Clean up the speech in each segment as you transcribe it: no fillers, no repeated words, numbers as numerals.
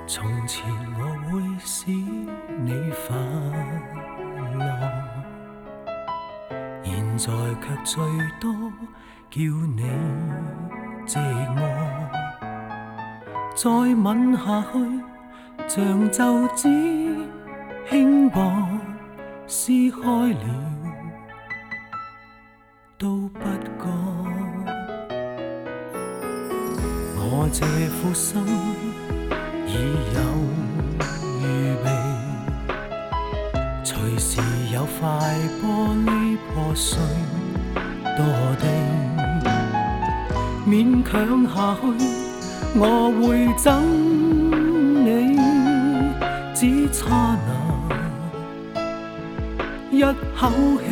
從前我會使你快樂，現在卻最多叫你寂寞。再吻下去，像皺紙輕薄，撕開了都不覺。我這副心已有預備，隨時有塊玻璃破碎墮地，勉強下去我會憎你，只差那一口氣，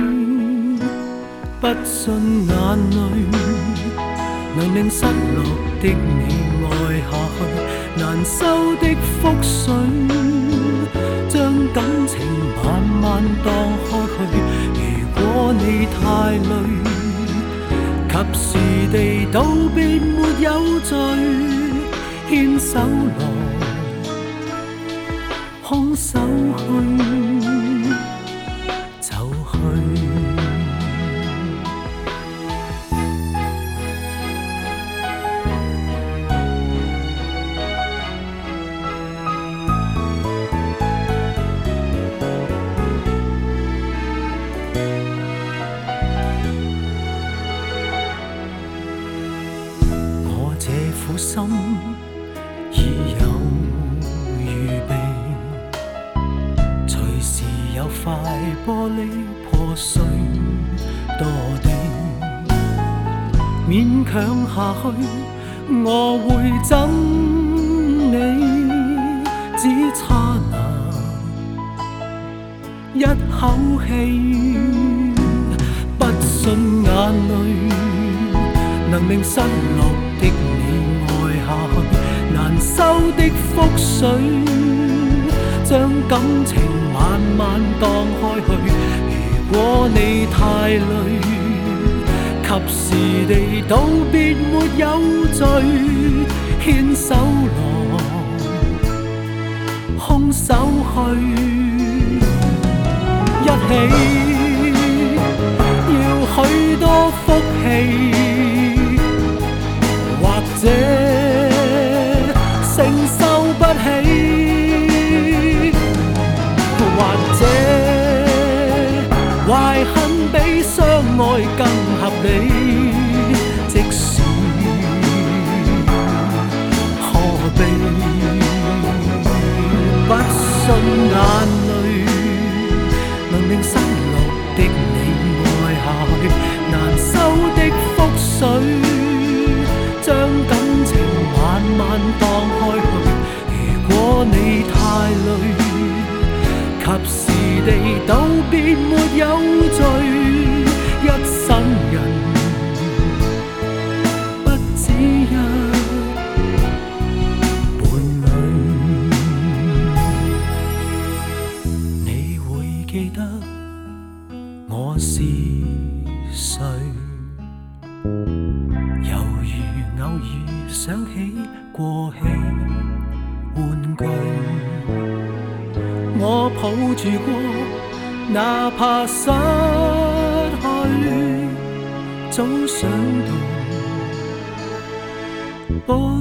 不信眼淚能令失落的你愛下去，難收的覆水將感情慢慢蕩開去。如果你太累，及時地道別沒有罪，牽手來空手去就去。心已有預備，隨時有塊玻璃破碎墮地，勉強下去我會憎你，只差那一口氣，不信眼淚能令失落的難收的覆水將感情慢慢蕩開去。如果你太累，及時地道別沒有罪，牽手來空手去一起，要許多福氣或者承受不起，或者懷恨比相愛更合理。即使可悲，不信眼淚能令失落的你愛下去，難收的覆水將感情慢慢蕩開去。如果你太累，及時地道別沒有罪，一生人不止一伴侶。你會記得我是誰？猶如偶爾想起過氣玩具，我抱住過，哪怕失去，總想到